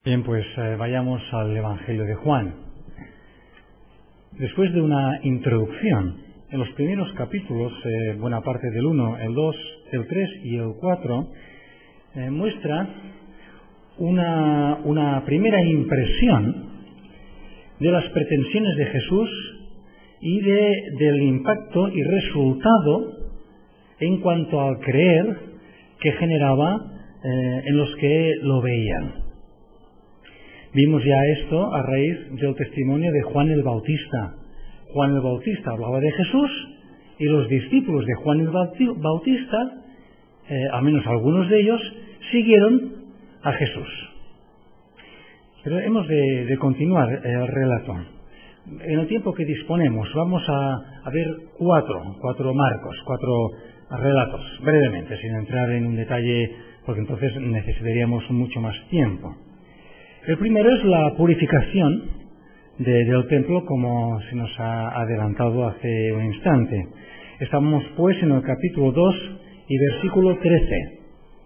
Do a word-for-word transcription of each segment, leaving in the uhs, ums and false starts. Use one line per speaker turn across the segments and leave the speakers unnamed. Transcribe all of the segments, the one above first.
Bien, pues eh, vayamos al Evangelio de Juan. Después de una introducción, en los primeros capítulos, eh, buena parte del uno, el dos, el tres y el cuatro, eh, muestra una, una primera impresión de las pretensiones de Jesús y de, del impacto y resultado en cuanto al creer que generaba eh, en los que lo veían. Vimos ya esto a raíz del testimonio de Juan el Bautista. Juan el Bautista hablaba de Jesús y los discípulos de Juan el Bautista, eh, al menos algunos de ellos, siguieron a Jesús. Pero hemos de, de continuar el relato. En el tiempo que disponemos vamos a, a ver cuatro, cuatro marcos, cuatro relatos, brevemente, sin entrar en un detalle, porque entonces necesitaríamos mucho más tiempo. El primero es la purificación de, del templo, como se nos ha adelantado hace un instante. Estamos pues en el capítulo dos y versículo trece.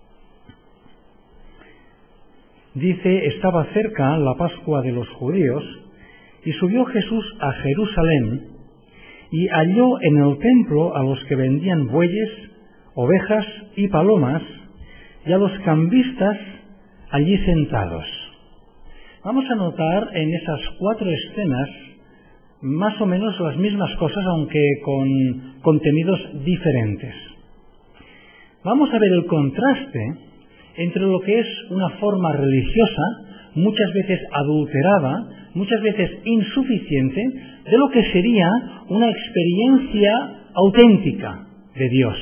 Dice: estaba cerca la Pascua de los judíos, y subió Jesús a Jerusalén, y halló en el templo a los que vendían bueyes, ovejas y palomas, y a los cambistas allí sentados. Vamos a notar en esas cuatro escenas más o menos las mismas cosas, aunque con contenidos diferentes. Vamos a ver el contraste entre lo que es una forma religiosa, muchas veces adulterada, muchas veces insuficiente, de lo que sería una experiencia auténtica de Dios.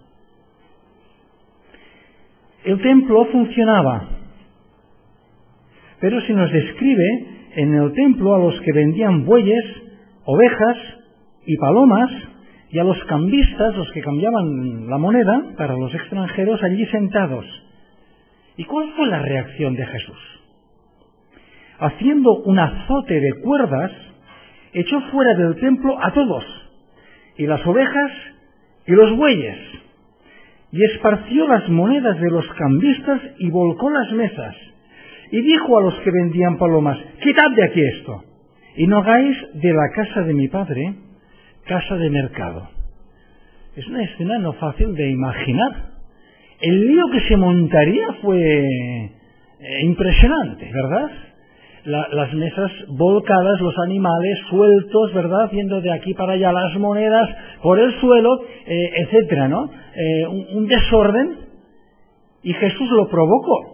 El templo funcionaba, pero se nos describe en el templo a los que vendían bueyes, ovejas y palomas, y a los cambistas, los que cambiaban la moneda para los extranjeros, allí sentados. ¿Y cuál fue la reacción de Jesús? Haciendo un azote de cuerdas, echó fuera del templo a todos, y las ovejas y los bueyes, y esparció las monedas de los cambistas y volcó las mesas. Y dijo a los que vendían palomas: quitad de aquí esto, y no hagáis de la casa de mi padre casa de mercado. Es una escena no fácil de imaginar. El lío que se montaría fue eh, impresionante, ¿verdad? La, las mesas volcadas, los animales sueltos, ¿verdad? Yendo de aquí para allá, las monedas por el suelo, eh, etcétera, ¿no? Eh, un, un desorden, y Jesús lo provocó.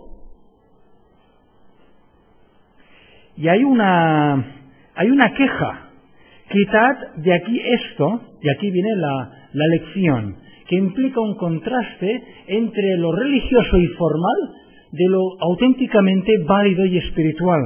Y hay una, hay una queja: quitad de aquí esto, y aquí viene la, la lección, que implica un contraste entre lo religioso y formal de lo auténticamente válido y espiritual.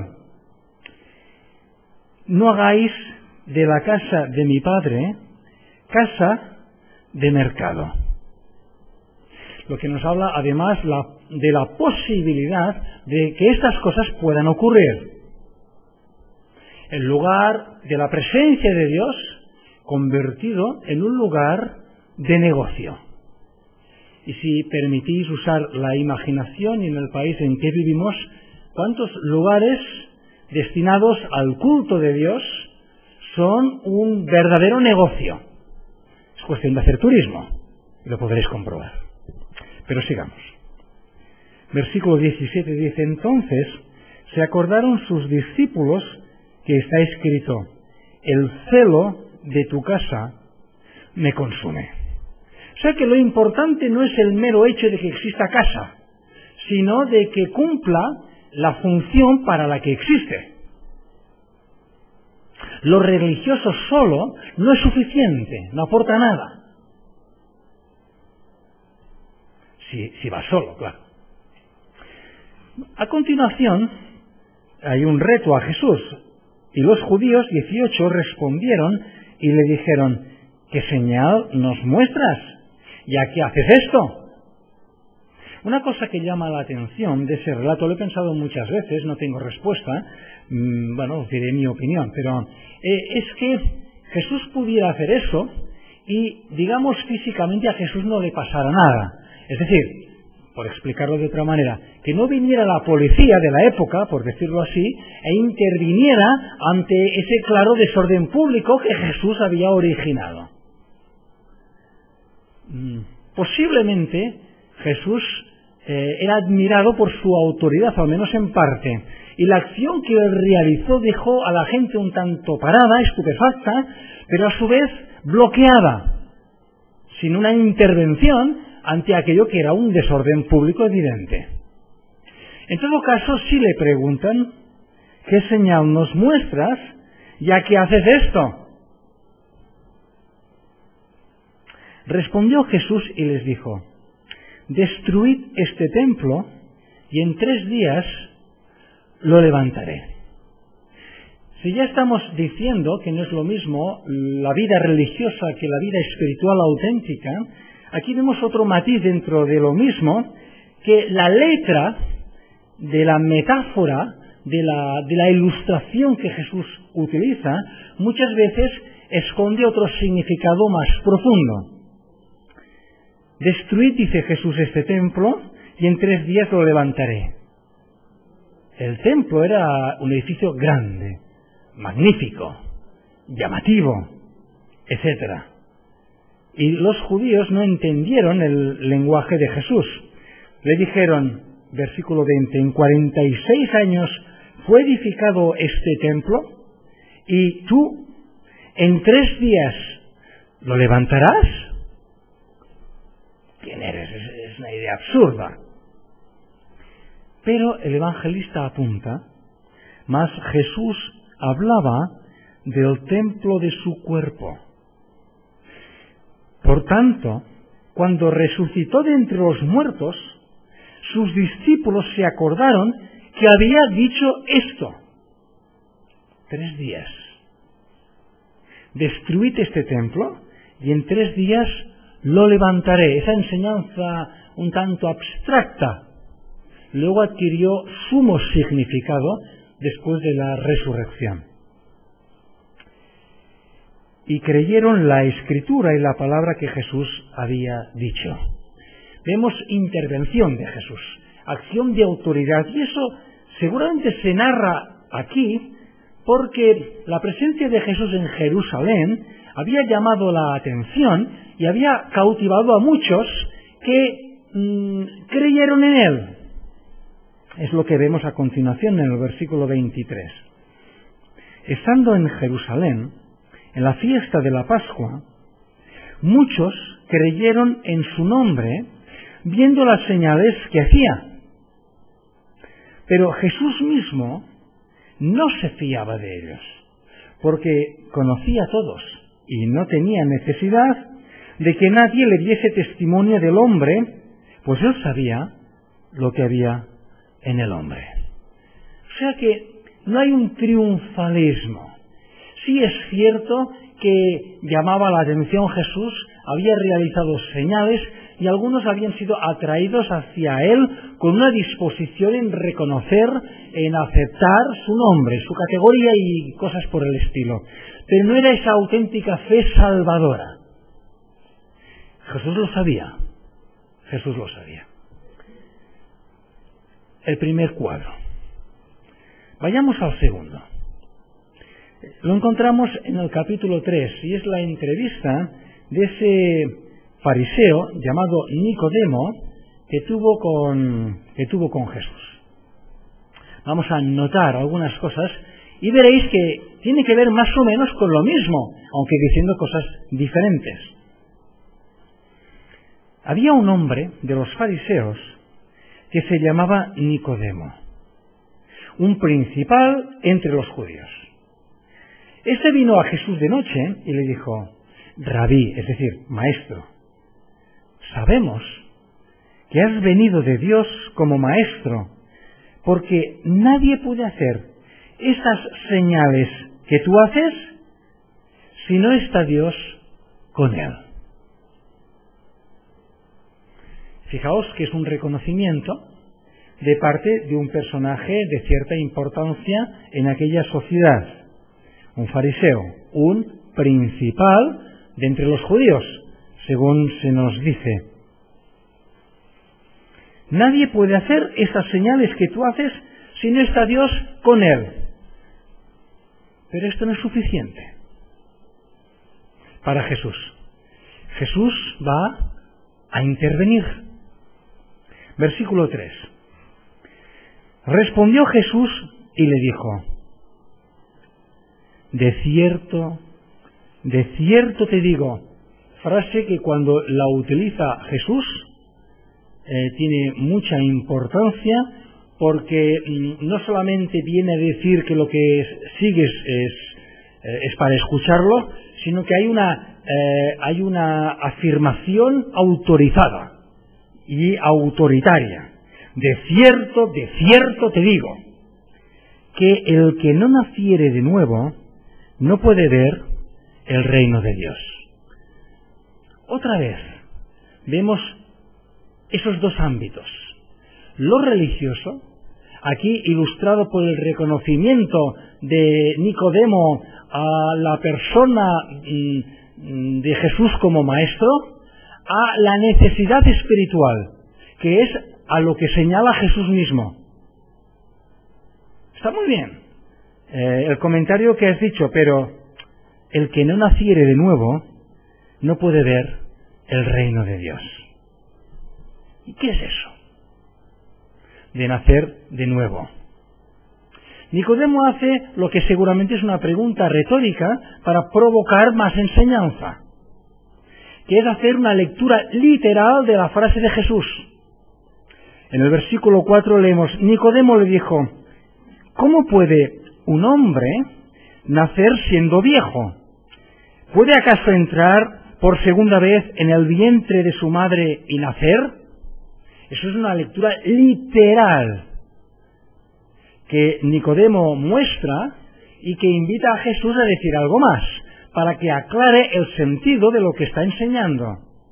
No hagáis de la casa de mi padre casa de mercado. Lo que nos habla además la, de la posibilidad de que estas cosas puedan ocurrir. El lugar de la presencia de Dios convertido en un lugar de negocio. Y si permitís usar la imaginación, y en el país en que vivimos, ¿cuántos lugares destinados al culto de Dios son un verdadero negocio? Es cuestión de hacer turismo, y lo podréis comprobar. Pero sigamos. Versículo diecisiete dice: entonces se acordaron sus discípulos que está escrito: el celo de tu casa me consume. O sea que lo importante no es el mero hecho de que exista casa, sino de que cumpla la función para la que existe. Lo religioso solo no es suficiente, no aporta nada. Si, si va solo, claro. A continuación, hay un reto a Jesús. Y los judíos, dieciocho, respondieron y le dijeron: ¿qué señal nos muestras? ¿Y a qué haces esto? Una cosa que llama la atención de ese relato, lo he pensado muchas veces, no tengo respuesta, mmm, bueno, os diré mi opinión, pero eh, es que Jesús pudiera hacer eso y, digamos, físicamente a Jesús no le pasara nada. Es decir, por explicarlo de otra manera, que no viniera la policía de la época, por decirlo así, e interviniera ante ese claro desorden público que Jesús había originado. Posiblemente Jesús eh, era admirado por su autoridad, al menos en parte, y la acción que él realizó dejó a la gente un tanto parada, estupefacta, pero a su vez bloqueada, sin una intervención ante aquello que era un desorden público evidente. En todo caso, si le preguntan, ¿qué señal nos muestras ya que haces esto? Respondió Jesús y les dijo, destruid este templo y en tres días lo levantaré. Si ya estamos diciendo que no es lo mismo la vida religiosa que la vida espiritual auténtica, aquí vemos otro matiz dentro de lo mismo, que la letra de la metáfora, de la, de la ilustración que Jesús utiliza, muchas veces esconde otro significado más profundo. Destruid, dice Jesús, este templo y en tres días lo levantaré. El templo era un edificio grande, magnífico, llamativo, etcétera. Y los judíos no entendieron el lenguaje de Jesús. Le dijeron, versículo veinte, en cuarenta y seis años fue edificado este templo y tú en tres días lo levantarás. ¿Quién eres? Es, es una idea absurda. Pero el evangelista apunta, mas Jesús hablaba del templo de su cuerpo. Por tanto, cuando resucitó de entre los muertos, sus discípulos se acordaron que había dicho esto. Tres días. Destruid este templo y en tres días lo levantaré. Esa enseñanza un tanto abstracta luego adquirió sumo significado después de la resurrección. Y creyeron la Escritura y la palabra que Jesús había dicho. Vemos intervención de Jesús, acción de autoridad, y eso seguramente se narra aquí porque la presencia de Jesús en Jerusalén había llamado la atención y había cautivado a muchos que mmm, creyeron en él. Es lo que vemos a continuación en el versículo veintitrés. Estando en Jerusalén, en la fiesta de la Pascua, muchos creyeron en su nombre, viendo las señales que hacía. Pero Jesús mismo no se fiaba de ellos, porque conocía a todos y no tenía necesidad de que nadie le diese testimonio del hombre, pues él sabía lo que había en el hombre. O sea que no hay un triunfalismo. Sí es cierto que llamaba la atención Jesús, había realizado señales y algunos habían sido atraídos hacia él con una disposición en reconocer, en aceptar su nombre, su categoría y cosas por el estilo. Pero no era esa auténtica fe salvadora. Jesús lo sabía. Jesús lo sabía. El primer cuadro. Vayamos al segundo. Lo encontramos en el capítulo tres y es la entrevista de ese fariseo llamado Nicodemo que tuvo con, que tuvo con Jesús. Vamos a notar algunas cosas y veréis que tiene que ver más o menos con lo mismo, aunque diciendo cosas diferentes. Había un hombre de los fariseos que se llamaba Nicodemo, un principal entre los judíos. Este vino a Jesús de noche y le dijo, Rabí, es decir, maestro, sabemos que has venido de Dios como maestro, porque nadie puede hacer esas señales que tú haces si no está Dios con él. Fijaos que es un reconocimiento de parte de un personaje de cierta importancia en aquella sociedad. Un fariseo, un principal de entre los judíos, según se nos dice. Nadie puede hacer esas señales que tú haces si no está Dios con él. Pero esto no es suficiente para Jesús. Jesús va a intervenir. Versículo tres. Respondió Jesús y le dijo: de cierto, de cierto te digo, frase que cuando la utiliza Jesús eh, tiene mucha importancia, porque mm, no solamente viene a decir que lo que es, sigues es, eh, es para escucharlo, sino que hay una, eh, hay una afirmación autorizada y autoritaria. De cierto, de cierto te digo, que el que no naciere de nuevo no puede ver el reino de Dios. Otra vez vemos esos dos ámbitos. Lo religioso, aquí ilustrado por el reconocimiento de Nicodemo a la persona de Jesús como maestro, a la necesidad espiritual, que es a lo que señala Jesús mismo. Está muy bien eh, el comentario que has dicho, pero el que no naciere de nuevo no puede ver el reino de Dios. ¿Y qué es eso de nacer de nuevo? Nicodemo hace lo que seguramente es una pregunta retórica para provocar más enseñanza, que es hacer una lectura literal de la frase de Jesús. En el versículo cuatro leemos: Nicodemo le dijo: ¿cómo puede un hombre nacer siendo viejo? ¿Puede acaso entrar por segunda vez en el vientre de su madre y nacer? Eso es una lectura literal que Nicodemo muestra y que invita a Jesús a decir algo más, para que aclare el sentido de lo que está enseñando.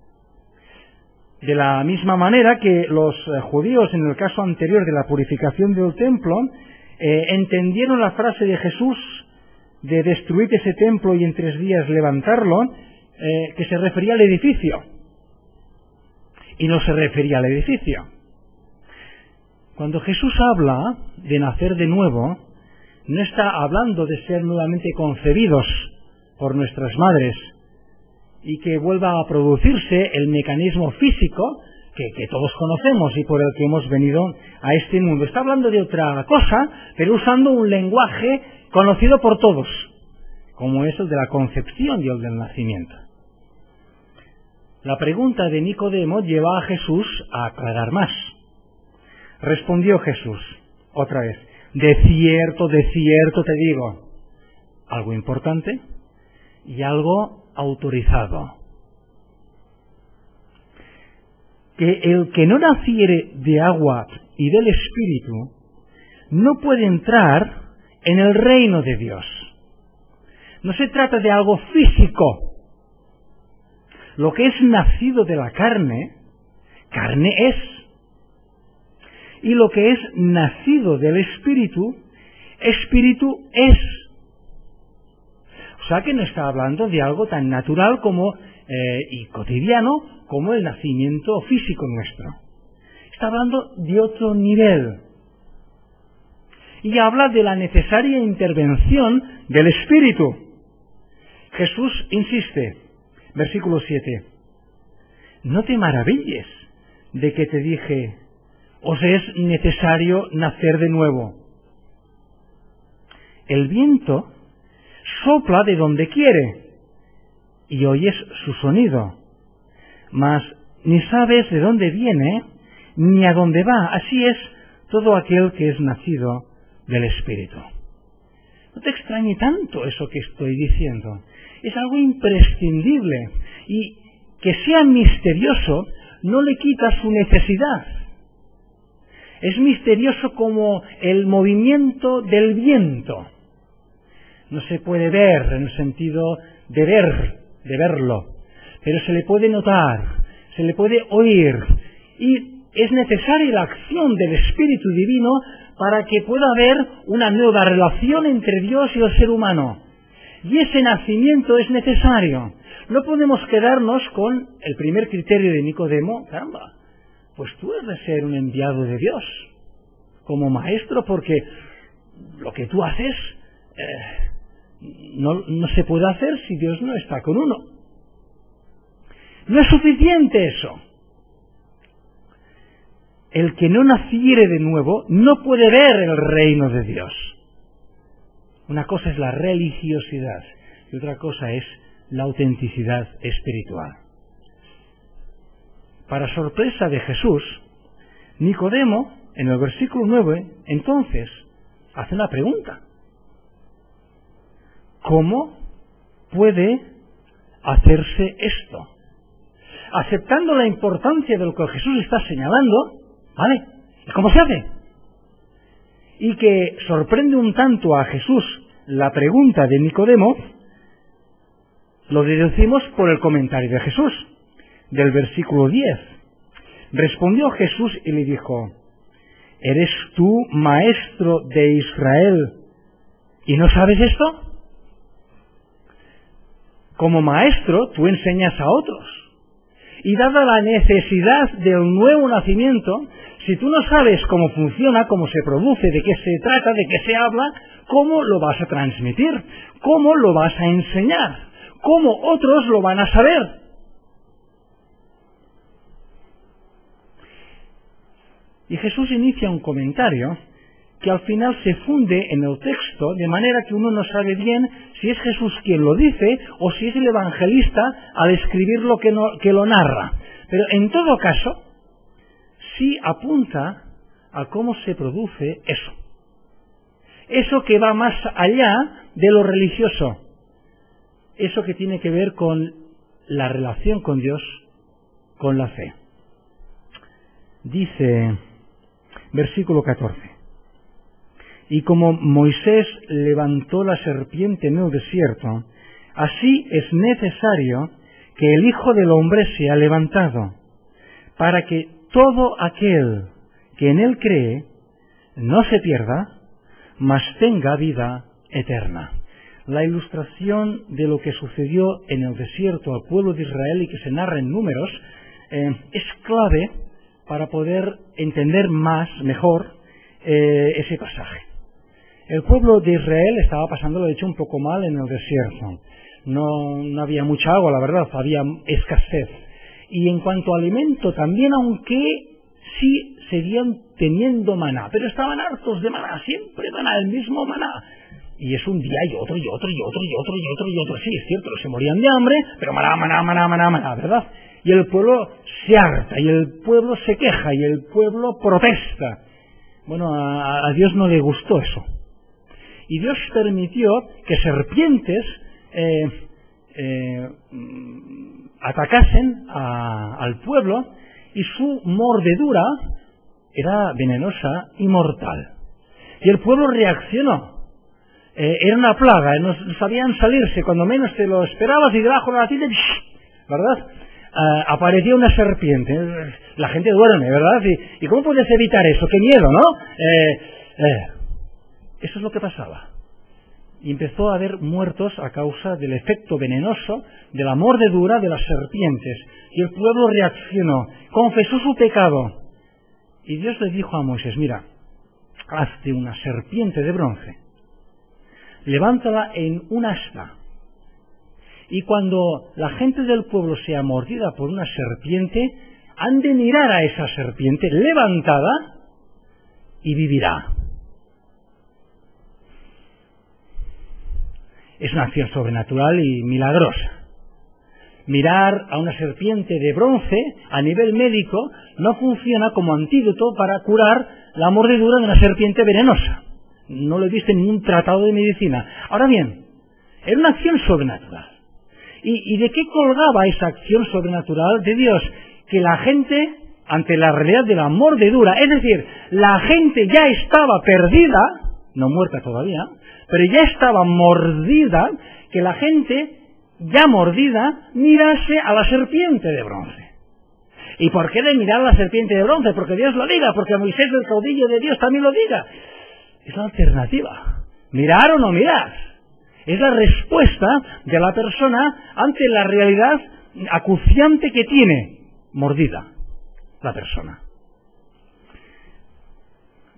De la misma manera que los eh, judíos, en el caso anterior de la purificación del templo, eh, entendieron la frase de Jesús de destruir ese templo y en tres días levantarlo, eh, que se refería al edificio, y no se refería al edificio. Cuando Jesús habla de nacer de nuevo, no está hablando de ser nuevamente concebidos por nuestras madres y que vuelva a producirse el mecanismo físico que, que todos conocemos y por el que hemos venido a este mundo. Está hablando de otra cosa, pero usando un lenguaje conocido por todos, como es el de la concepción y el del nacimiento. La pregunta de Nicodemo lleva a Jesús a aclarar más. Respondió Jesús, otra vez: de cierto, de cierto te digo, algo importante y algo autorizado, que el que no naciere de agua y del Espíritu no puede entrar en el reino de Dios. No se trata de algo físico. Lo que es nacido de la carne, carne es. Y lo que es nacido del Espíritu, Espíritu es. O sea que no está hablando de algo tan natural como eh, y cotidiano como el nacimiento físico nuestro. Está hablando de otro nivel. Y habla de la necesaria intervención del Espíritu. Jesús insiste, versículo siete: no te maravilles de que te dije, os es necesario nacer de nuevo. El viento sopla de donde quiere y oyes su sonido, mas ni sabes de dónde viene ni a dónde va. Así es todo aquel que es nacido del Espíritu. No te extrañe tanto eso que estoy diciendo. Es algo imprescindible, y que sea misterioso no le quita su necesidad. Es misterioso como el movimiento del viento. No se puede ver en el sentido de ver, de verlo, pero se le puede notar, se le puede oír, y es necesaria la acción del Espíritu Divino para que pueda haber una nueva relación entre Dios y el ser humano. Y ese nacimiento es necesario. No podemos quedarnos con el primer criterio de Nicodemo. Caramba, pues tú has de ser un enviado de Dios como maestro, porque lo que tú haces eh, no, no se puede hacer si Dios no está con uno. No es suficiente eso. El que no naciere de nuevo no puede ver el reino de Dios. Una cosa es la religiosidad y otra cosa es la autenticidad espiritual. Para sorpresa de Jesús, Nicodemo, en el versículo nueve, entonces, hace una pregunta. ¿Cómo puede hacerse esto? Aceptando la importancia de lo que Jesús está señalando, ¿vale? ¿Y cómo se hace? Y que sorprende un tanto a Jesús la pregunta de Nicodemo, lo deducimos por el comentario de Jesús, del versículo diez. Respondió Jesús y le dijo: ¿eres tú maestro de Israel y no sabes esto? Como maestro, tú enseñas a otros. Y dada la necesidad del nuevo nacimiento, si tú no sabes cómo funciona, cómo se produce, de qué se trata, de qué se habla, ¿cómo lo vas a transmitir? ¿Cómo lo vas a enseñar? ¿Cómo otros lo van a saber? Y Jesús inicia un comentario que al final se funde en el texto, de manera que uno no sabe bien si es Jesús quien lo dice o si es el evangelista al escribir lo que, no, que lo narra. Pero en todo caso, sí apunta a cómo se produce eso. Eso que va más allá de lo religioso. Eso que tiene que ver con la relación con Dios, con la fe. Dice, versículo catorce. Y como Moisés levantó la serpiente en el desierto, así es necesario que el Hijo del Hombre sea levantado, para que todo aquel que en él cree no se pierda, mas tenga vida eterna. La ilustración de lo que sucedió en el desierto al pueblo de Israel y que se narra en Números eh, es clave para poder entender más, mejor, eh, ese pasaje. El pueblo de Israel estaba pasándolo, de hecho, un poco mal en el desierto. No, no había mucha agua, la verdad, había escasez. Y en cuanto a alimento también, aunque sí seguían teniendo maná, pero estaban hartos de maná, siempre maná, el mismo maná. Y es un día y otro y otro y otro y otro y otro y otro. Sí, es cierto, se morían de hambre, pero maná, maná, maná, maná, maná, ¿verdad? Y el pueblo se harta, y el pueblo se queja, y el pueblo protesta. Bueno, a, a Dios no le gustó eso. Y Dios permitió que serpientes eh, eh, atacasen a, al pueblo, y su mordedura era venenosa y mortal. Y el pueblo reaccionó. Eh, era una plaga, no sabían salirse, cuando menos te lo esperabas, y debajo de la tienda, ¿verdad? Uh, apareció una serpiente. La gente duerme, ¿verdad? ¿Y, y cómo puedes evitar eso? ¡Qué miedo!, ¿no? Eh, eh, eso es lo que pasaba. Y empezó a haber muertos a causa del efecto venenoso de la mordedura de las serpientes. Y el pueblo reaccionó, confesó su pecado. Y Dios le dijo a Moisés: mira, hazte una serpiente de bronce, levántala en un asta, y cuando la gente del pueblo sea mordida por una serpiente, han de mirar a esa serpiente levantada y vivirá. Es una acción sobrenatural y milagrosa. Mirar a una serpiente de bronce a nivel médico no funciona como antídoto para curar la mordedura de una serpiente venenosa. No lo he visto en ningún tratado de medicina. Ahora bien, era una acción sobrenatural. ¿Y, ¿Y de qué colgaba esa acción sobrenatural de Dios? Que la gente, ante la realidad de la mordedura, es decir, la gente ya estaba perdida, no muerta todavía, pero ya estaba mordida, que la gente, ya mordida, mirase a la serpiente de bronce. ¿Y por qué de mirar a la serpiente de bronce? Porque Dios lo diga, porque Moisés, el caudillo de Dios, también lo diga. Es la alternativa. Mirar o no mirar. Es la respuesta de la persona ante la realidad acuciante que tiene mordida la persona.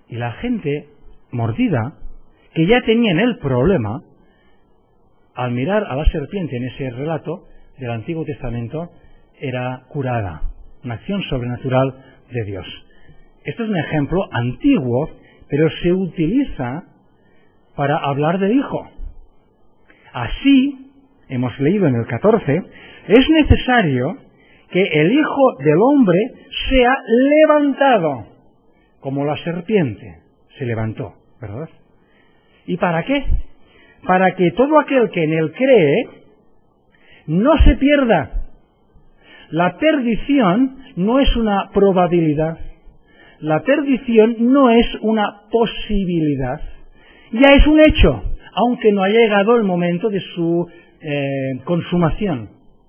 Y la gente mordida, que ya tenían el problema, al mirar a la serpiente en ese relato del Antiguo Testamento, era curada, una acción sobrenatural de Dios. Esto es un ejemplo antiguo, pero se utiliza para hablar del Hijo. Así, hemos leído en el catorce, es necesario que el Hijo del Hombre sea levantado, como la serpiente se levantó, ¿verdad? ¿Y para qué? Para que todo aquel que en él cree no se pierda. La perdición no es una probabilidad. La perdición no es una posibilidad. Ya es un hecho, aunque no haya llegado el momento de su eh, consumación.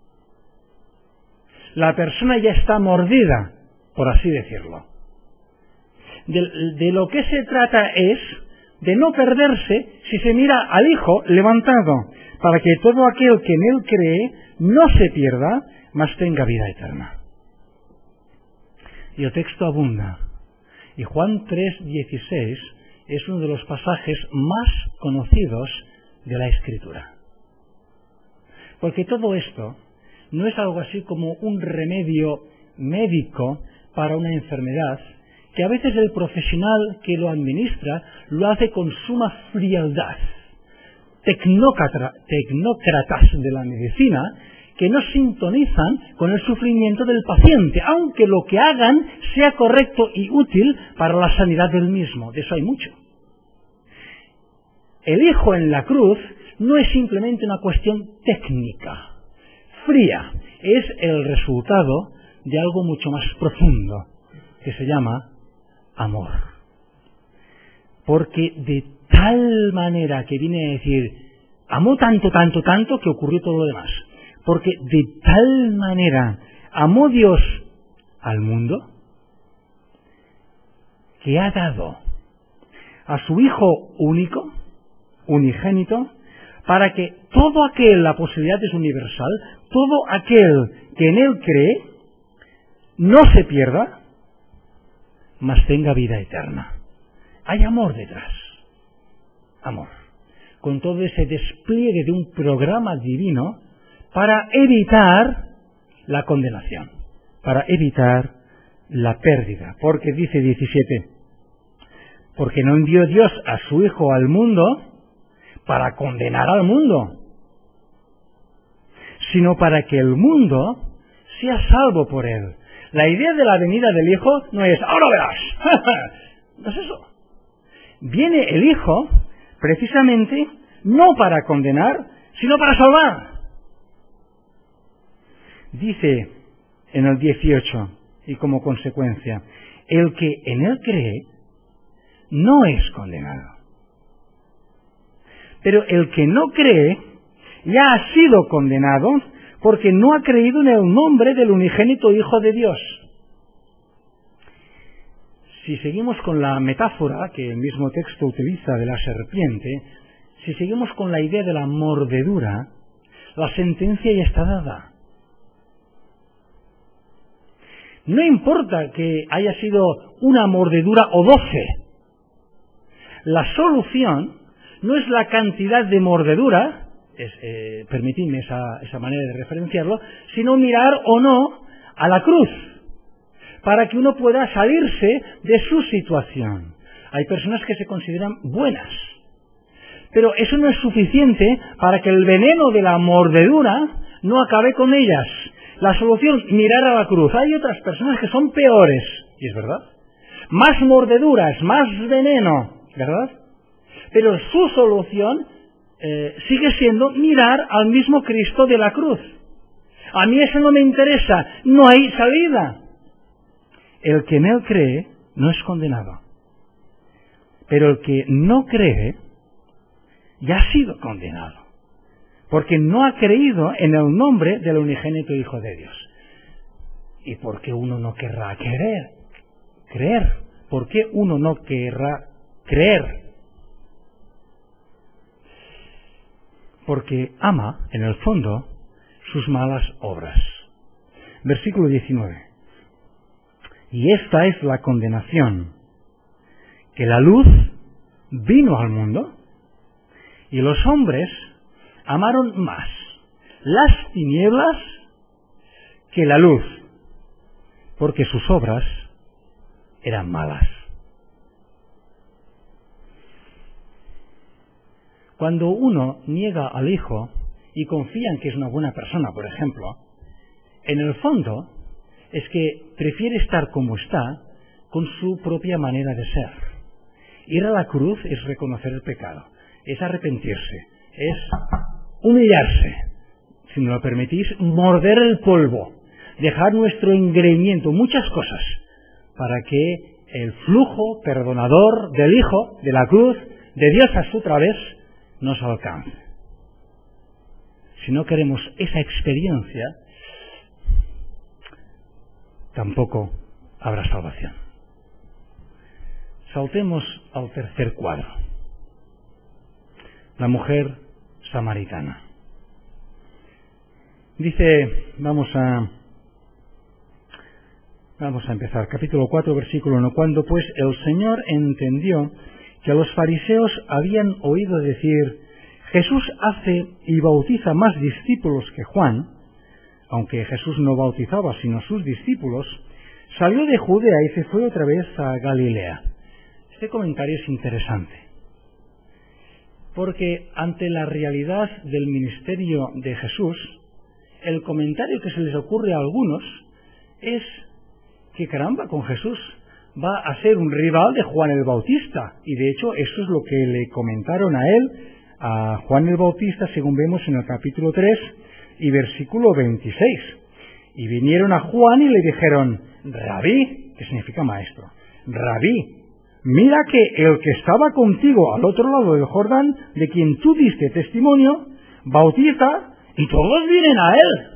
La persona ya está mordida, por así decirlo. De, de lo que se trata es de no perderse si se mira al Hijo levantado, para que todo aquel que en él cree no se pierda, mas tenga vida eterna. Y el texto abunda. Y Juan tres dieciséis es uno de los pasajes más conocidos de la Escritura. Porque todo esto no es algo así como un remedio médico para una enfermedad, que a veces el profesional que lo administra lo hace con suma frialdad. Tecnócrata, tecnócratas de la medicina que no sintonizan con el sufrimiento del paciente, aunque lo que hagan sea correcto y útil para la sanidad del mismo. De eso hay mucho. El Hijo en la cruz no es simplemente una cuestión técnica, fría, es el resultado de algo mucho más profundo, que se llama amor. Porque de tal manera que viene a decir, amó tanto, tanto, tanto, que ocurrió todo lo demás. Porque de tal manera amó Dios al mundo, que ha dado a su Hijo único, unigénito, para que todo aquel, la posibilidad es universal, todo aquel que en él cree, no se pierda, mas tenga vida eterna. Hay amor detrás. Amor. Con todo ese despliegue de un programa divino para evitar la condenación, para evitar la pérdida. Porque dice diecisiete, porque no envió Dios a su Hijo al mundo para condenar al mundo, sino para que el mundo sea salvo por él. La idea de la venida del Hijo no es, ahora verás, no es eso. Viene el Hijo precisamente no para condenar, sino para salvar. Dice en el dieciocho, y como consecuencia, el que en él cree no es condenado. Pero el que no cree ya ha sido condenado porque no ha creído en el nombre del unigénito Hijo de Dios. Si seguimos con la metáfora que el mismo texto utiliza de la serpiente, si seguimos con la idea de la mordedura, la sentencia ya está dada. No importa que haya sido una mordedura o doce. La solución no es la cantidad de mordedura, es, eh, permitidme esa, esa manera de referenciarlo, sino mirar o no a la cruz, para que uno pueda salirse de su situación. Hay personas que se consideran buenas, pero eso no es suficiente para que el veneno de la mordedura no acabe con ellas. La solución, mirar a la cruz. Hay otras personas que son peores, y es verdad, más mordeduras, más veneno, ¿verdad? Pero su solución eh, sigue siendo mirar al mismo Cristo de la cruz. A mí eso no me interesa, no hay salida. El que en él cree no es condenado, pero el que no cree ya ha sido condenado, porque no ha creído en el nombre del unigénito Hijo de Dios. ¿Y por qué uno no querrá querer? Creer. ¿Por qué uno no querrá creer? Porque ama, en el fondo, sus malas obras. Versículo diecinueve. Y esta es la condenación, que la luz vino al mundo y los hombres amaron más las tinieblas que la luz, porque sus obras eran malas. Cuando uno niega al Hijo y confía en que es una buena persona, por ejemplo, en el fondo es que prefiere estar como está con su propia manera de ser. Ir a la cruz es reconocer el pecado, es arrepentirse, es humillarse, si me lo permitís, morder el polvo, dejar nuestro engreimiento, muchas cosas, para que el flujo perdonador del Hijo, de la cruz, de Dios a su través, nos alcance. Si no queremos esa experiencia, tampoco habrá salvación. Saltemos al tercer cuadro. La mujer samaritana. Dice, vamos a vamos a empezar, capítulo cuatro, versículo uno. Cuando pues el Señor entendió que los fariseos habían oído decir, Jesús hace y bautiza más discípulos que Juan, aunque Jesús no bautizaba sino sus discípulos, salió de Judea y se fue otra vez a Galilea. Este comentario es interesante, porque ante la realidad del ministerio de Jesús, el comentario que se les ocurre a algunos es que caramba, con Jesús va a ser un rival de Juan el Bautista, y de hecho eso es lo que le comentaron a él, a Juan el Bautista, según vemos en el capítulo tres y versículo veintiséis. Y vinieron a Juan y le dijeron, Rabí, que significa maestro, Rabí, mira que el que estaba contigo al otro lado del Jordán, de quien tú diste testimonio, bautiza y todos vienen a él.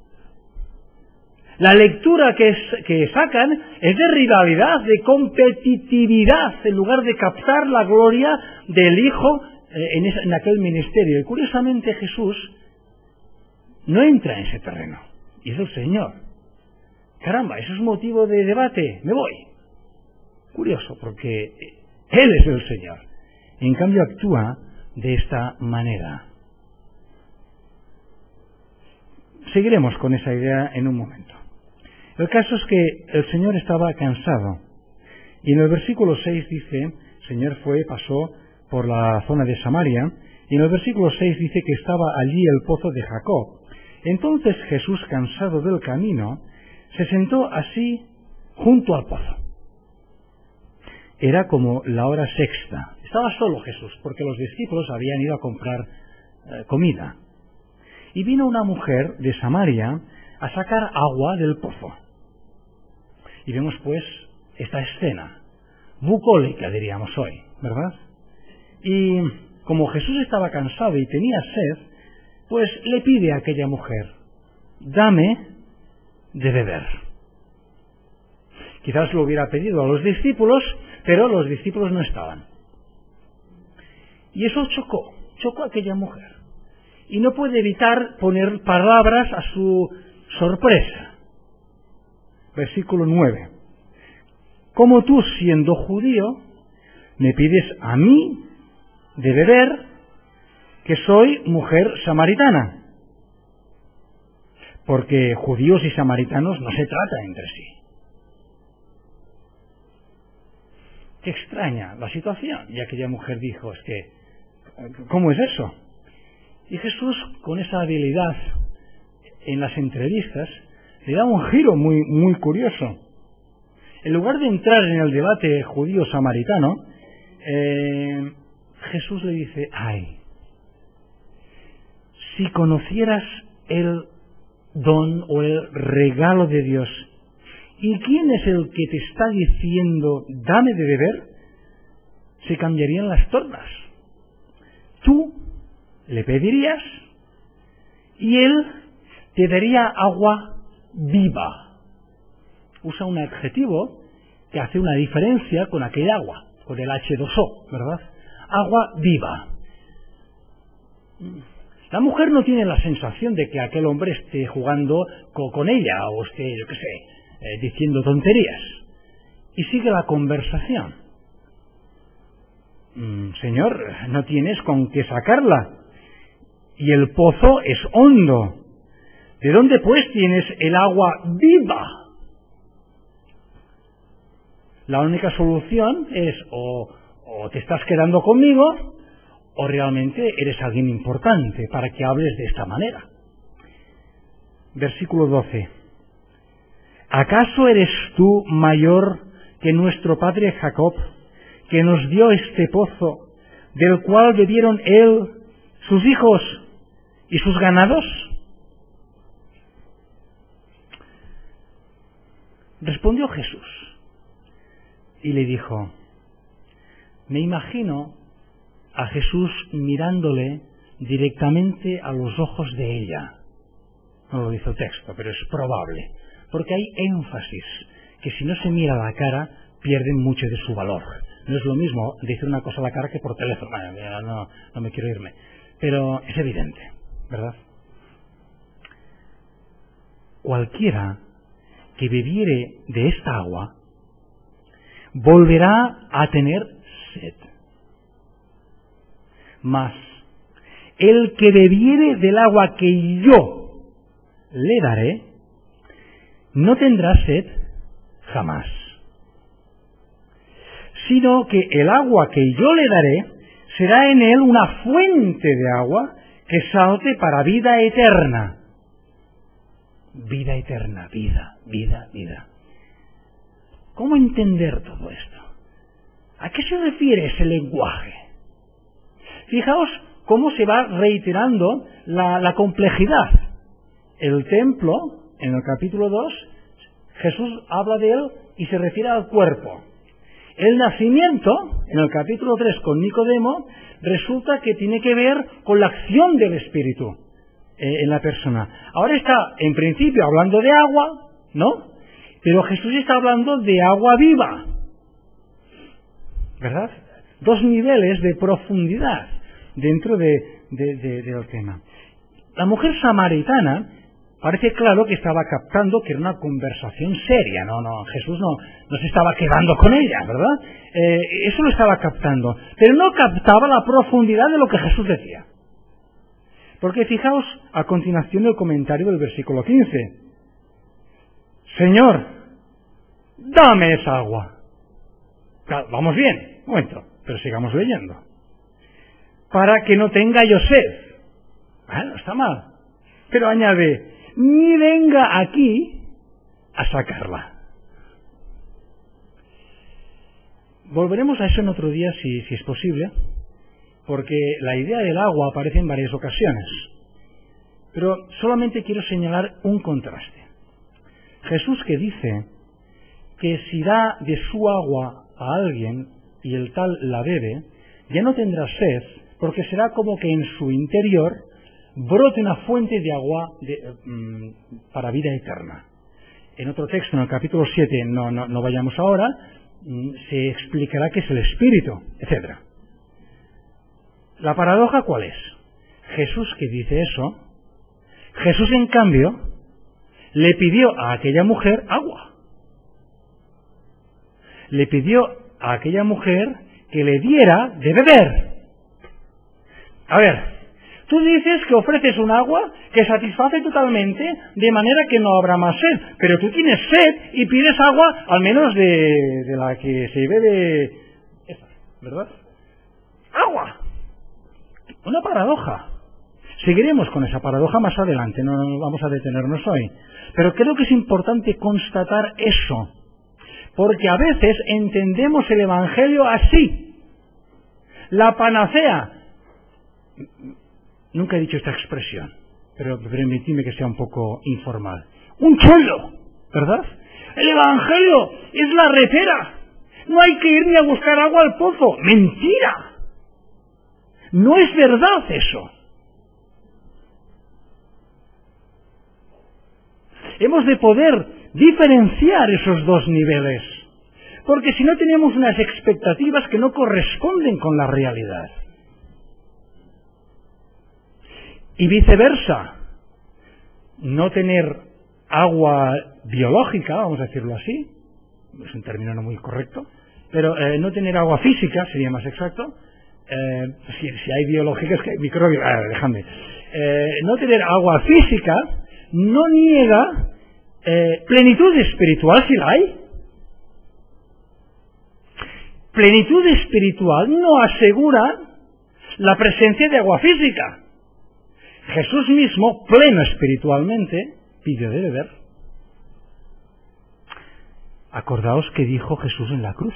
La lectura que, es, que sacan es de rivalidad, de competitividad, en lugar de captar la gloria del Hijo eh, en, esa, en aquel ministerio. Y curiosamente Jesús no entra en ese terreno, y es el Señor. Caramba, eso es motivo de debate, me voy. Curioso, porque Él es el Señor. En cambio actúa de esta manera. Seguiremos con esa idea en un momento. El caso es que el Señor estaba cansado. Y en el versículo seis dice, el Señor fue, pasó por la zona de Samaria, y en el versículo seis dice que estaba allí el pozo de Jacob. Entonces Jesús, cansado del camino, se sentó así junto al pozo. Era como la hora sexta. Estaba solo Jesús, porque los discípulos habían ido a comprar eh, comida. Y vino una mujer de Samaria a sacar agua del pozo. Y vemos pues esta escena, bucólica diríamos hoy, ¿verdad? Y como Jesús estaba cansado y tenía sed, pues le pide a aquella mujer, dame de beber. Quizás lo hubiera pedido a los discípulos, pero los discípulos no estaban. Y eso chocó, chocó a aquella mujer. Y no puede evitar poner palabras a su sorpresa. Versículo nueve. Como tú, siendo judío, me pides a mí de beber, que soy mujer samaritana. Porque judíos y samaritanos no se tratan entre sí. Qué extraña la situación. Y aquella mujer dijo, es que, ¿cómo es eso? Y Jesús, con esa habilidad en las entrevistas, le da un giro muy, muy curioso. En lugar de entrar en el debate judío-samaritano, eh, Jesús le dice, ay, si conocieras el don o el regalo de Dios, ¿y quién es el que te está diciendo, dame de beber? Se cambiarían las tornas. Tú le pedirías y él te daría agua viva. Usa un adjetivo que hace una diferencia con aquel agua, con el hache dos o, ¿verdad? Agua viva. La mujer no tiene la sensación de que aquel hombre esté jugando con ella o esté, yo qué sé, eh, diciendo tonterías. Y sigue la conversación. mm, Señor, no tienes con qué sacarla, y el pozo es hondo. ¿De dónde pues tienes el agua viva? La única solución es o, o te estás quedando conmigo, o realmente eres alguien importante para que hables de esta manera. Versículo doce. ¿Acaso eres tú mayor que nuestro padre Jacob, que nos dio este pozo, del cual bebieron él, sus hijos y sus ganados? Respondió Jesús y le dijo, me imagino a Jesús mirándole directamente a los ojos de ella. No lo dice el texto, pero es probable, porque hay énfasis que si no se mira a la cara pierden mucho de su valor. No es lo mismo decir una cosa a la cara que por teléfono. Bueno, no, no me quiero irme, pero es evidente, ¿verdad? Cualquiera que bebiere de esta agua volverá a tener sed. Mas el que bebiere del agua que yo le daré, no tendrá sed jamás, sino que el agua que yo le daré será en él una fuente de agua que salte para vida eterna. Vida eterna, vida, vida, vida. ¿Cómo entender todo esto? ¿A qué se refiere ese lenguaje? Fijaos cómo se va reiterando la, la complejidad. El templo, en el capítulo dos, Jesús habla de él y se refiere al cuerpo. El nacimiento, en el capítulo tres con Nicodemo, resulta que tiene que ver con la acción del Espíritu eh, en la persona. Ahora está, en principio, hablando de agua, ¿no? Pero Jesús está hablando de agua viva, ¿verdad? Dos niveles de profundidad dentro de, de, de, del tema. La mujer samaritana parece claro que estaba captando que era una conversación seria. No, no, Jesús no, no se estaba quedando con ella, ¿verdad? Eh, eso lo estaba captando, pero no captaba la profundidad de lo que Jesús decía. Porque fijaos a continuación del comentario del versículo quince. Señor, dame esa agua. Claro, vamos bien, un momento, pero sigamos leyendo. Para que no tenga yo sed. Bueno, está mal. Pero añade, ni venga aquí a sacarla. Volveremos a eso en otro día si, si es posible, porque la idea del agua aparece en varias ocasiones. Pero solamente quiero señalar un contraste. Jesús que dice que si da de su agua a alguien y el tal la bebe, ya no tendrá sed, porque será como que en su interior brote una fuente de agua de, um, para vida eterna. En otro texto, en el capítulo siete, no, no, no vayamos ahora, um, se explicará qué es el Espíritu, etcétera. ¿La paradoja cuál es? Jesús que dice eso, Jesús en cambio le pidió a aquella mujer agua. Le pidió a aquella mujer que le diera de beber. A ver, tú dices que ofreces un agua que satisface totalmente, de manera que no habrá más sed, pero tú tienes sed y pides agua al menos de, de la que se bebe, ¿verdad? Agua. Una paradoja. Seguiremos con esa paradoja más adelante, no nos vamos a detenernos hoy. Pero creo que es importante constatar eso, porque a veces entendemos el Evangelio así. La panacea. Nunca he dicho esta expresión, pero permitidme que sea un poco informal. Un chollo, ¿verdad? El Evangelio es la repera. No hay que ir ni a buscar agua al pozo. ¡Mentira! No es verdad eso. Hemos de poder diferenciar esos dos niveles, porque si no tenemos unas expectativas que no corresponden con la realidad. Y viceversa, no tener agua biológica, vamos a decirlo así, es un término no muy correcto, pero eh, no tener agua física, sería más exacto, eh, si, si hay biológicas que hay microbios, ah, déjame, eh, no tener agua física no niega eh, plenitud espiritual si la hay. Plenitud espiritual no asegura la presencia de agua física. Jesús mismo, pleno espiritualmente, pidió de beber. Acordaos que dijo Jesús en la cruz: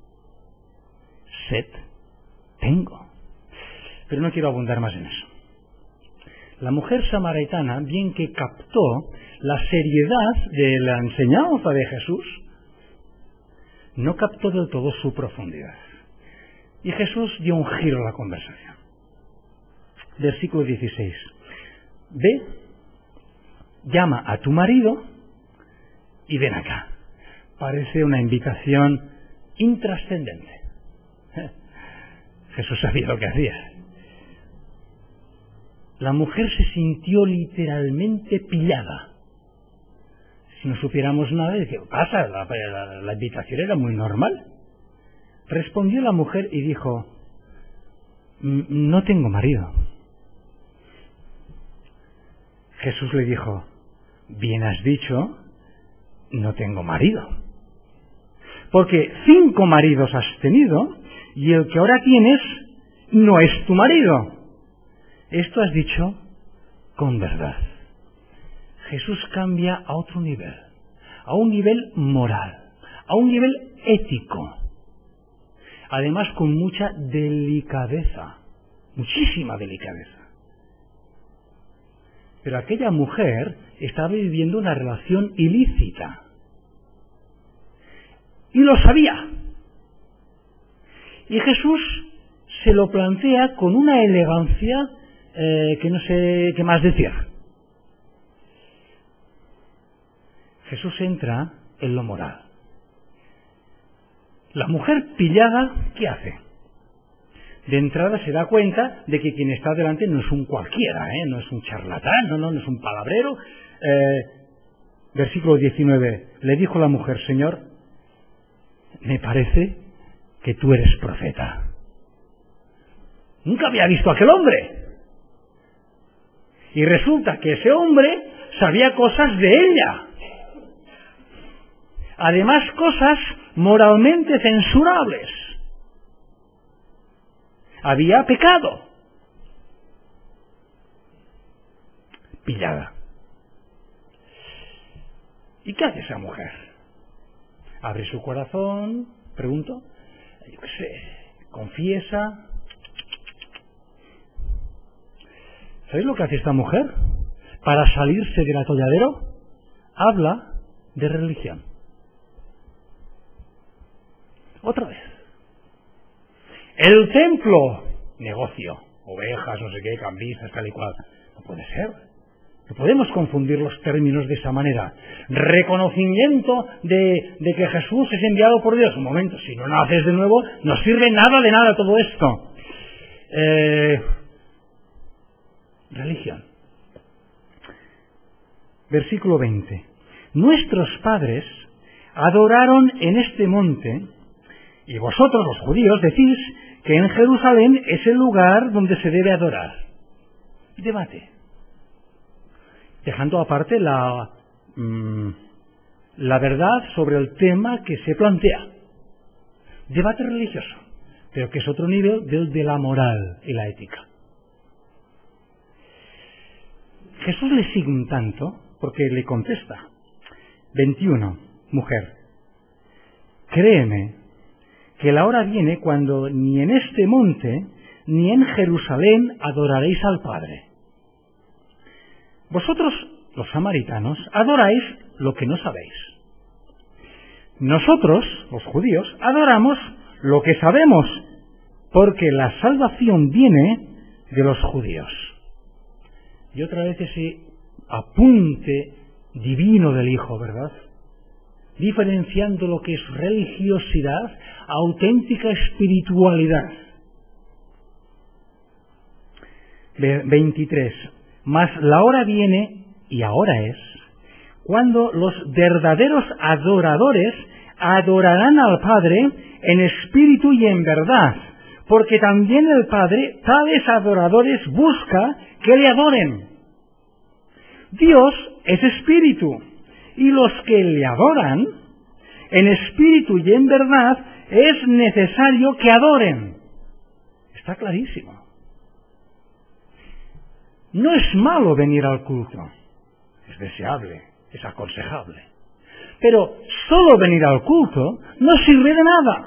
sed tengo. Pero no quiero abundar más en eso. La mujer samaritana, bien que captó la seriedad de la enseñanza de Jesús, no captó del todo su profundidad. Y Jesús dio un giro a la conversación. Versículo dieciséis. Ve, llama a tu marido y ven acá. Parece una invitación intrascendente. Jesús sabía lo que hacía. La mujer se sintió literalmente pillada. Si no supiéramos nada, ¿qué pasa? La, la, la invitación era muy normal. Respondió la mujer y dijo: no tengo marido. Jesús le dijo: bien has dicho, no tengo marido. Porque cinco maridos has tenido y el que ahora tienes no es tu marido. Esto has dicho con verdad. Jesús cambia a otro nivel, a un nivel moral, a un nivel ético. Además con mucha delicadeza, muchísima delicadeza. Pero aquella mujer estaba viviendo una relación ilícita. Y lo sabía. Y Jesús se lo plantea con una elegancia eh, que no sé qué más decir. Jesús entra en lo moral. La mujer pillada, ¿qué hace? De entrada se da cuenta de que quien está delante no es un cualquiera, ¿eh? No es un charlatán, no, no, no es un palabrero. Eh, versículo diecinueve, le dijo la mujer: Señor, me parece que tú eres profeta. Nunca había visto a aquel hombre. Y resulta que ese hombre sabía cosas de ella. Además, cosas moralmente censurables. Había pecado. Pillada. ¿Y qué hace esa mujer? Abre su corazón, pregunto, yo qué sé, confiesa. ¿Sabéis lo que hace esta mujer? Para salirse del atolladero, habla de religión. Otra vez. El templo, negocio, ovejas, no sé qué, cambistas, tal y cual. No puede ser. No podemos confundir los términos de esa manera. Reconocimiento de, de que Jesús es enviado por Dios. Un momento, si no naces de nuevo, no sirve nada de nada todo esto. Eh, religión. Versículo veinte. Nuestros padres adoraron en este monte, y vosotros los judíos decís que en Jerusalén es el lugar donde se debe adorar. Debate. Dejando aparte la, mmm, la verdad sobre el tema que se plantea. Debate religioso, pero que es otro nivel del de la moral y la ética. Jesús le sigue un tanto porque le contesta. veintiuno. Mujer, créeme que la hora viene cuando ni en este monte ni en Jerusalén adoraréis al Padre. Vosotros, los samaritanos, adoráis lo que no sabéis. Nosotros, los judíos, adoramos lo que sabemos, porque la salvación viene de los judíos. Y otra vez ese apunte divino del Hijo, ¿verdad? Diferenciando lo que es religiosidad, auténtica espiritualidad. veintitrés. Mas la hora viene, y ahora es, cuando los verdaderos adoradores adorarán al Padre en espíritu y en verdad, porque también el Padre tales adoradores busca que le adoren. Dios es espíritu, y los que le adoran, en espíritu y en verdad, es necesario que adoren. Está clarísimo. No es malo venir al culto, es deseable, es aconsejable. Pero solo venir al culto no sirve de nada.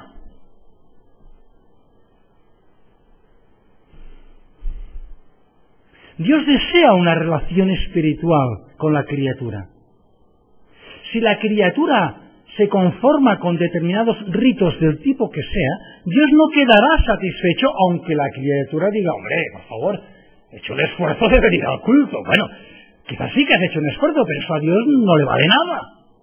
Dios desea una relación espiritual con la criatura. Si la criatura se conforma con determinados ritos del tipo que sea, Dios no quedará satisfecho aunque la criatura diga, hombre, por favor, he hecho el esfuerzo de venir al culto. Bueno, quizás sí que has hecho un esfuerzo, pero eso a Dios no le vale nada.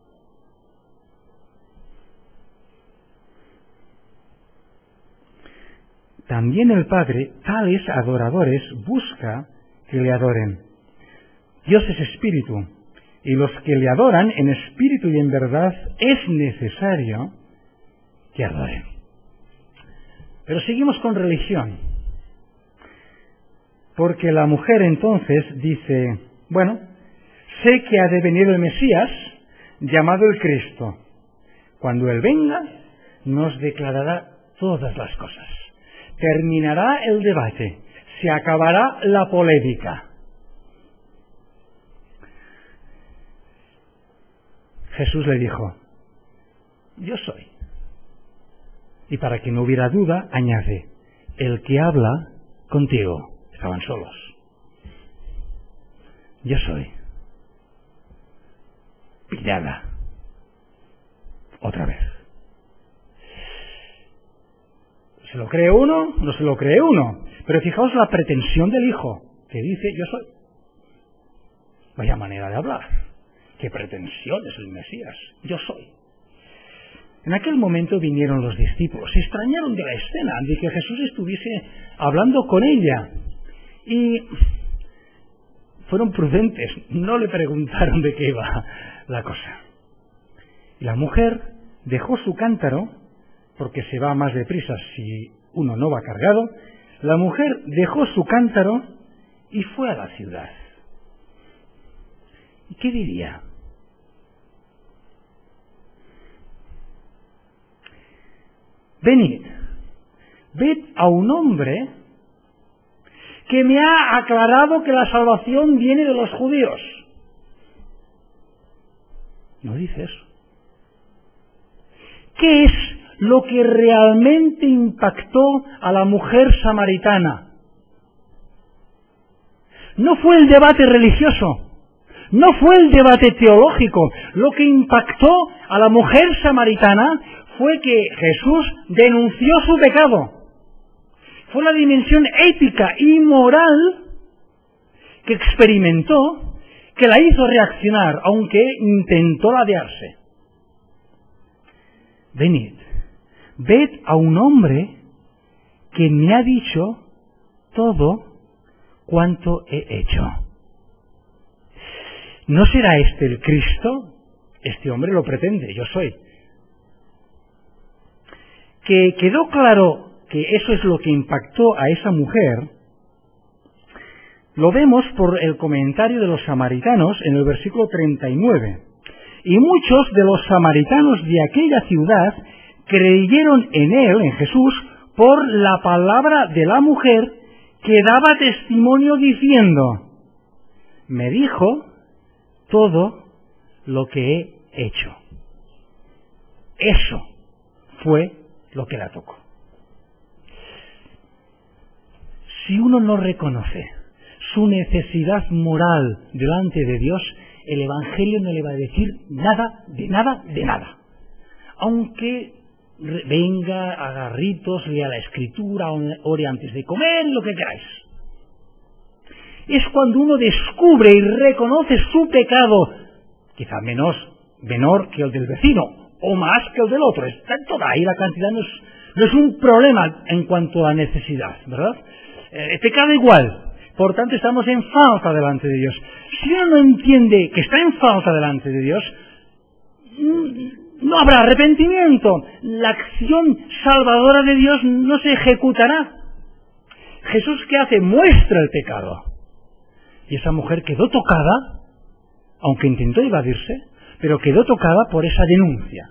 También el Padre, tales adoradores, busca que le adoren. Dios es espíritu, y los que le adoran en espíritu y en verdad es necesario que adoren. Pero seguimos con religión, porque la mujer entonces dice, bueno, sé que ha de venir el Mesías, llamado el Cristo. Cuando Él venga, nos declarará todas las cosas. Terminará el debate, se acabará la polémica. Jesús le dijo, yo soy. Y para que no hubiera duda, añade, el que habla contigo. Estaban solos. Yo soy. Pillada. Otra vez. ¿Se lo cree uno? No se lo cree uno. Pero fijaos la pretensión del hijo, que dice, yo soy. Vaya manera de hablar. Qué pretensión es el Mesías. Yo soy. En aquel momento vinieron los discípulos. Se extrañaron de la escena, de que Jesús estuviese hablando con ella. Y fueron prudentes. No le preguntaron de qué iba la cosa. Y la mujer dejó su cántaro, porque se va más deprisa si uno no va cargado. La mujer dejó su cántaro y fue a la ciudad. ¿Y qué diría? Venid, ved a un hombre que me ha aclarado que la salvación viene de los judíos. No dice eso. ¿Qué es lo que realmente impactó a la mujer samaritana? No fue el debate religioso, no fue el debate teológico. Lo que impactó a la mujer samaritana fue que Jesús denunció su pecado. Fue la dimensión ética y moral que experimentó que la hizo reaccionar, aunque intentó ladearse. Venid, ved a un hombre que me ha dicho todo cuanto he hecho. ¿No será este el Cristo? Este hombre lo pretende, yo soy. Que quedó claro que eso es lo que impactó a esa mujer, lo vemos por el comentario de los samaritanos en el versículo treinta y nueve. Y muchos de los samaritanos de aquella ciudad creyeron en él, en Jesús, por la palabra de la mujer que daba testimonio diciendo, me dijo todo lo que he hecho. Eso fue lo que la tocó. Si uno no reconoce su necesidad moral delante de Dios, el Evangelio no le va a decir nada, de nada, de nada. Aunque venga, haga ritos, lea la Escritura, ore antes de comer, lo que queráis. Es cuando uno descubre y reconoce su pecado, quizá menos, menor que el del vecino, o más que el del otro. Está toda ahí, la cantidad no es, no es un problema en cuanto a necesidad, ¿verdad? Eh, pecado igual. Por tanto, estamos en falta delante de Dios. Si uno no entiende que está en falta delante de Dios, no habrá arrepentimiento, la acción salvadora de Dios no se ejecutará. Jesús, ¿qué hace? Muestra el pecado. Y esa mujer quedó tocada, aunque intentó evadirse, pero quedó tocada por esa denuncia.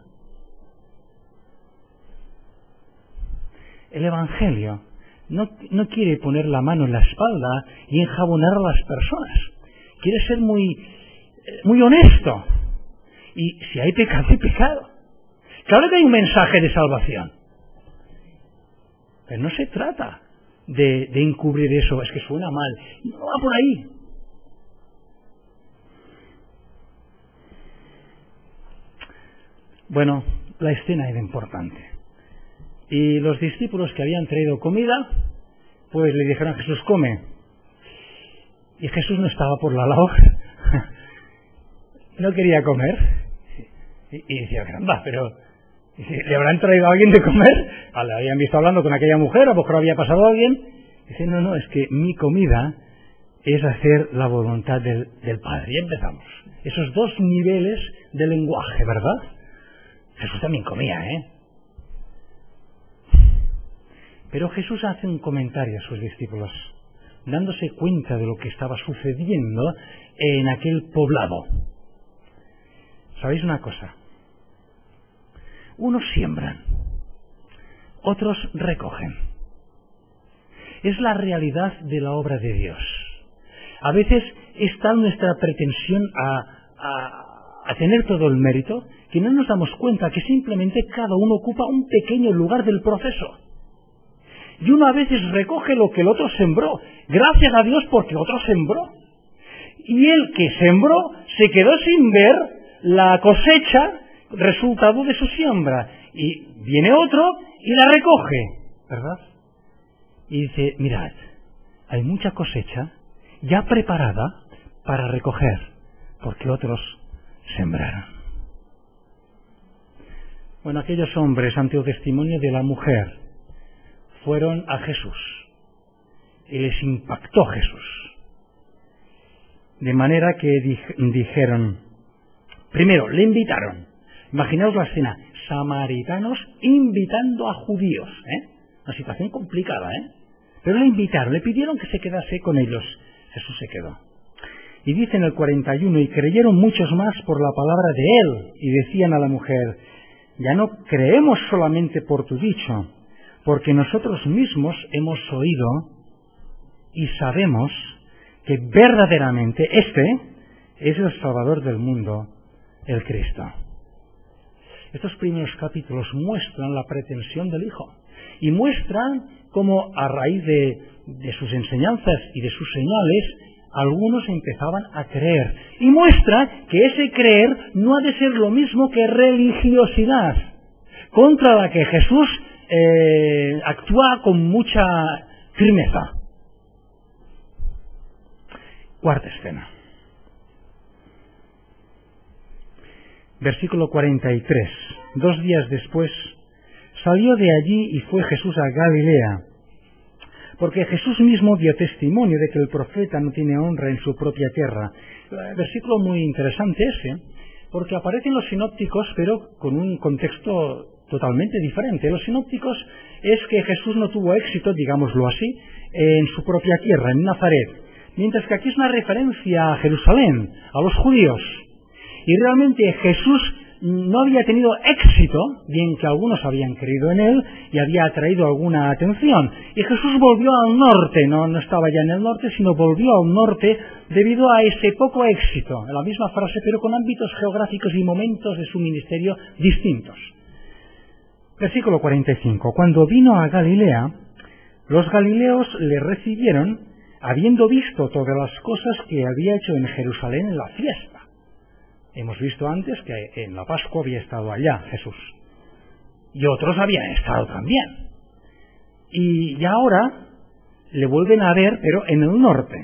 El Evangelio no, no quiere poner la mano en la espalda y enjabonar a las personas. Quiere ser muy, muy honesto. Y si hay pecado, hay pecado. Claro que hay un mensaje de salvación. Pero no se trata de, de encubrir eso, es que suena mal. No va por ahí. Bueno, la escena era importante. Y los discípulos que habían traído comida, pues le dijeron a Jesús, come. Y Jesús no estaba por la labor. No quería comer. Y, y decía, caramba, pero ¿le habrán traído a alguien de comer? Ah, le habían visto hablando con aquella mujer, a lo mejor había pasado alguien. Dice, no, no, es que mi comida es hacer la voluntad del, del Padre. Y empezamos. Esos dos niveles de lenguaje, ¿verdad? Jesús también comía, ¿eh? Pero Jesús hace un comentario a sus discípulos, dándose cuenta de lo que estaba sucediendo en aquel poblado. ¿Sabéis una cosa? Unos siembran, otros recogen. Es la realidad de la obra de Dios. A veces es tal nuestra pretensión a, a, a tener todo el mérito que no nos damos cuenta que simplemente cada uno ocupa un pequeño lugar del proceso. Y uno a veces recoge lo que el otro sembró. Gracias a Dios porque otro sembró. Y el que sembró se quedó sin ver la cosecha, resultado de su siembra. Y viene otro y la recoge, ¿verdad? Y dice, mirad, hay mucha cosecha ya preparada para recoger, porque otros sembraron. Bueno, aquellos hombres, ante el testimonio de la mujer, fueron a Jesús y les impactó Jesús. De manera que dijeron, primero, le invitaron. Imaginaos la escena, samaritanos invitando a judíos, ¿eh? Una situación complicada, ¿eh? Pero le invitaron, le pidieron que se quedase con ellos. Jesús se quedó. Y dice en el cuarenta y uno, y creyeron muchos más por la palabra de él, y decían a la mujer, ya no creemos solamente por tu dicho, porque nosotros mismos hemos oído y sabemos que verdaderamente este es el Salvador del mundo, el Cristo. Estos primeros capítulos muestran la pretensión del Hijo y muestran cómo a raíz de, de sus enseñanzas y de sus señales algunos empezaban a creer, y muestra que ese creer no ha de ser lo mismo que religiosidad, contra la que Jesús eh, actúa con mucha firmeza. Cuarta escena. Versículo cuarenta y tres. Dos días después salió de allí y fue Jesús a Galilea, porque Jesús mismo dio testimonio de que el profeta no tiene honra en su propia tierra. Versículo muy interesante ese, porque aparecen los sinópticos, pero con un contexto totalmente diferente. Los sinópticos es que Jesús no tuvo éxito, digámoslo así, en su propia tierra, en Nazaret, mientras que aquí es una referencia a Jerusalén, a los judíos. Y realmente Jesús no había tenido éxito, bien que algunos habían creído en él y había atraído alguna atención. Y Jesús volvió al norte, no, no estaba ya en el norte, sino volvió al norte debido a ese poco éxito, en la misma frase, pero con ámbitos geográficos y momentos de su ministerio distintos. Versículo cuarenta y cinco. Cuando vino a Galilea, los galileos le recibieron, habiendo visto todas las cosas que había hecho en Jerusalén en la fiesta. Hemos visto antes que en la Pascua había estado allá Jesús. Y otros habían estado también. Y ahora le vuelven a ver, pero en el norte.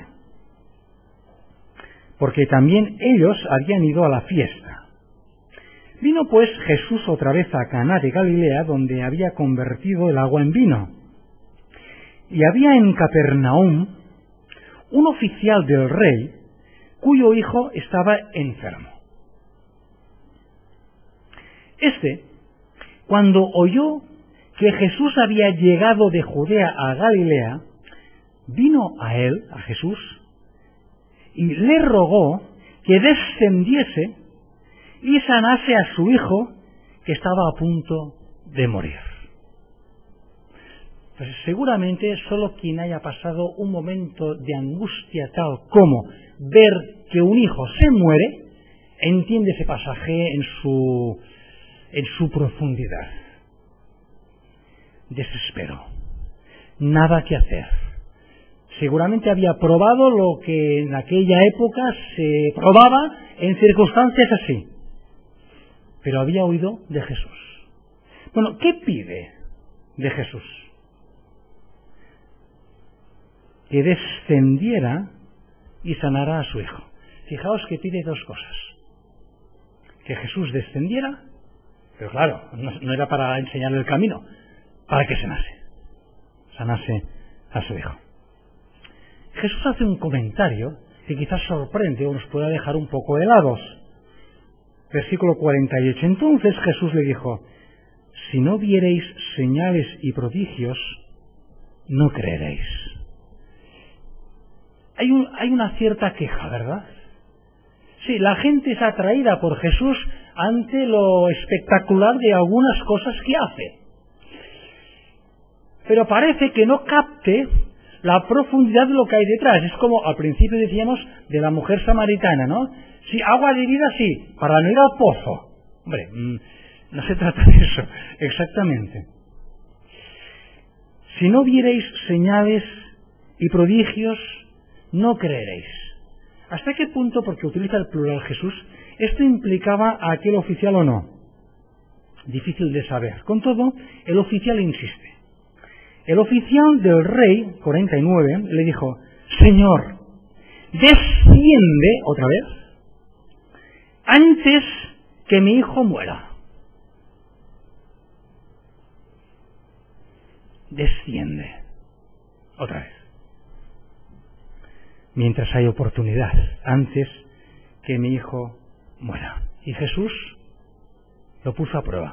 Porque también ellos habían ido a la fiesta. Vino pues Jesús otra vez a Caná de Galilea, donde había convertido el agua en vino. Y había en Capernaum un oficial del rey, cuyo hijo estaba enfermo. Este, cuando oyó que Jesús había llegado de Judea a Galilea, vino a él, a Jesús, y le rogó que descendiese y sanase a su hijo, que estaba a punto de morir. Pues seguramente solo quien haya pasado un momento de angustia tal como ver que un hijo se muere, entiende ese pasaje en su, en su profundidad. Desespero. Nada que hacer. Seguramente había probado lo que en aquella época se probaba en circunstancias así. Pero había oído de Jesús. Bueno, ¿qué pide de Jesús? Que descendiera y sanara a su hijo. Fijaos que pide dos cosas. Que Jesús descendiera, pero claro, no, no era para enseñarle el camino, para que sanase. Sanase a su hijo. Jesús hace un comentario que quizás sorprende o nos pueda dejar un poco helados. Versículo cuarenta y ocho. Entonces Jesús le dijo: si no viereis señales y prodigios, no creeréis. Hay, un, hay una cierta queja, ¿verdad? Sí, la gente es atraída por Jesús ante lo espectacular de algunas cosas que hace. Pero parece que no capte la profundidad de lo que hay detrás. Es como al principio decíamos de la mujer samaritana, ¿no? Sí, agua de vida sí, para no ir al pozo. Hombre, no se trata de eso, exactamente. Si no viereis señales y prodigios, no creeréis. ¿Hasta qué punto, porque utiliza el plural Jesús, esto implicaba a aquel oficial o no? Difícil de saber. Con todo, el oficial insiste. El oficial del rey, cuarenta y nueve, le dijo: Señor, desciende, otra vez, antes que mi hijo muera. Desciende, otra vez. Mientras hay oportunidad, antes que mi hijo muera. Y Jesús lo puso a prueba.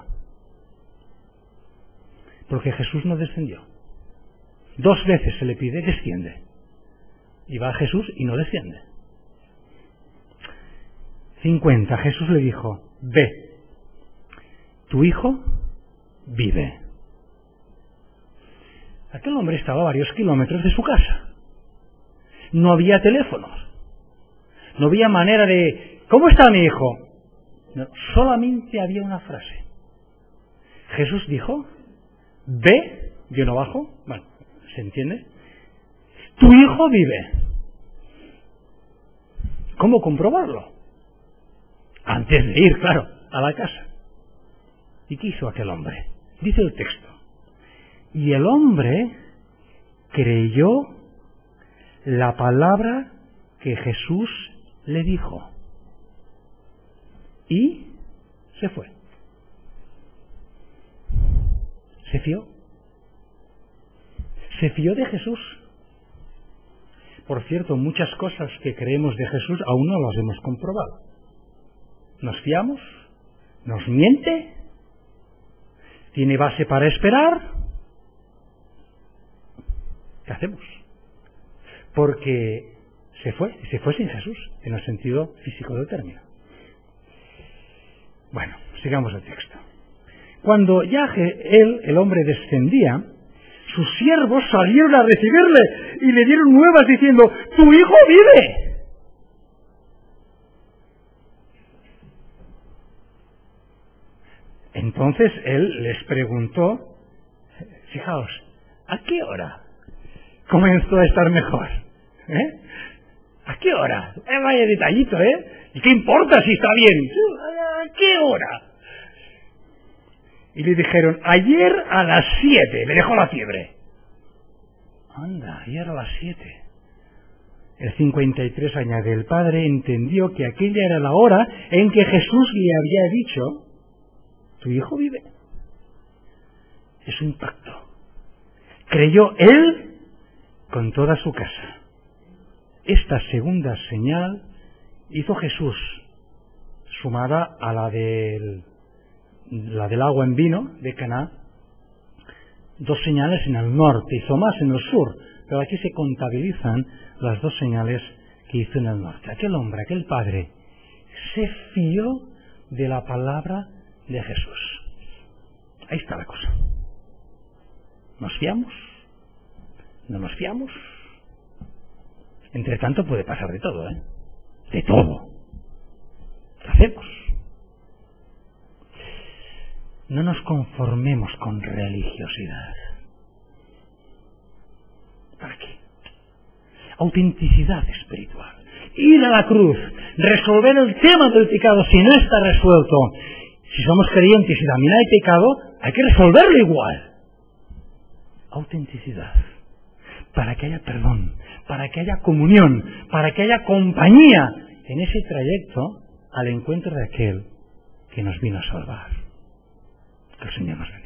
Porque Jesús no descendió. Dos veces se le pide: desciende. Y va Jesús y no desciende. cincuenta. Jesús le dijo: ve, tu hijo vive. Aquel hombre estaba a varios kilómetros de su casa. No había teléfonos. No había manera de: ¿cómo está mi hijo? No, solamente había una frase. Jesús dijo: ve, guión abajo, bueno, ¿se entiende? Tu hijo vive. ¿Cómo comprobarlo? Antes de ir, claro, a la casa. ¿Y qué hizo aquel hombre? Dice el texto: y el hombre creyó la palabra que Jesús le dijo. Y se fue. Se fió. Se fió de Jesús. Por cierto, muchas cosas que creemos de Jesús aún no las hemos comprobado. ¿Nos fiamos? ¿Nos miente? ¿Tiene base para esperar? ¿Qué hacemos? Porque se fue, y se fue sin Jesús, en el sentido físico del término. Bueno, sigamos el texto. Cuando ya él, el hombre, descendía, sus siervos salieron a recibirle y le dieron nuevas diciendo: ¡tu hijo vive! Entonces él les preguntó, fijaos, ¿a qué hora comenzó a estar mejor? ¿Eh? ¿A qué hora? Eh, vaya detallito, ¿eh? ¿Y qué importa si está bien? ¿A qué hora? Y le dijeron: ayer a las siete, le dejó la fiebre. Anda, ayer a las siete. El cincuenta y tres añade: el padre entendió que aquella era la hora en que Jesús le había dicho: tu hijo vive. Es un pacto. Creyó él con toda su casa. Esta segunda señal hizo Jesús, sumada a la del la del agua en vino de Caná, dos señales en el norte, hizo más en el sur, pero aquí se contabilizan las dos señales que hizo en el norte. Aquel hombre, aquel padre, se fió de la palabra de Jesús. Ahí está la cosa. ¿Nos fiamos? ¿No nos fiamos? Entre tanto puede pasar de todo, ¿eh? De todo. ¿Qué hacemos? No nos conformemos con religiosidad. ¿Para qué? Autenticidad espiritual. Ir a la cruz, resolver el tema del pecado si no está resuelto. Si somos creyentes y también hay pecado, hay que resolverlo igual. Autenticidad. Para que haya perdón, para que haya comunión, para que haya compañía en ese trayecto al encuentro de aquel que nos vino a salvar. Que el Señor nos bendiga.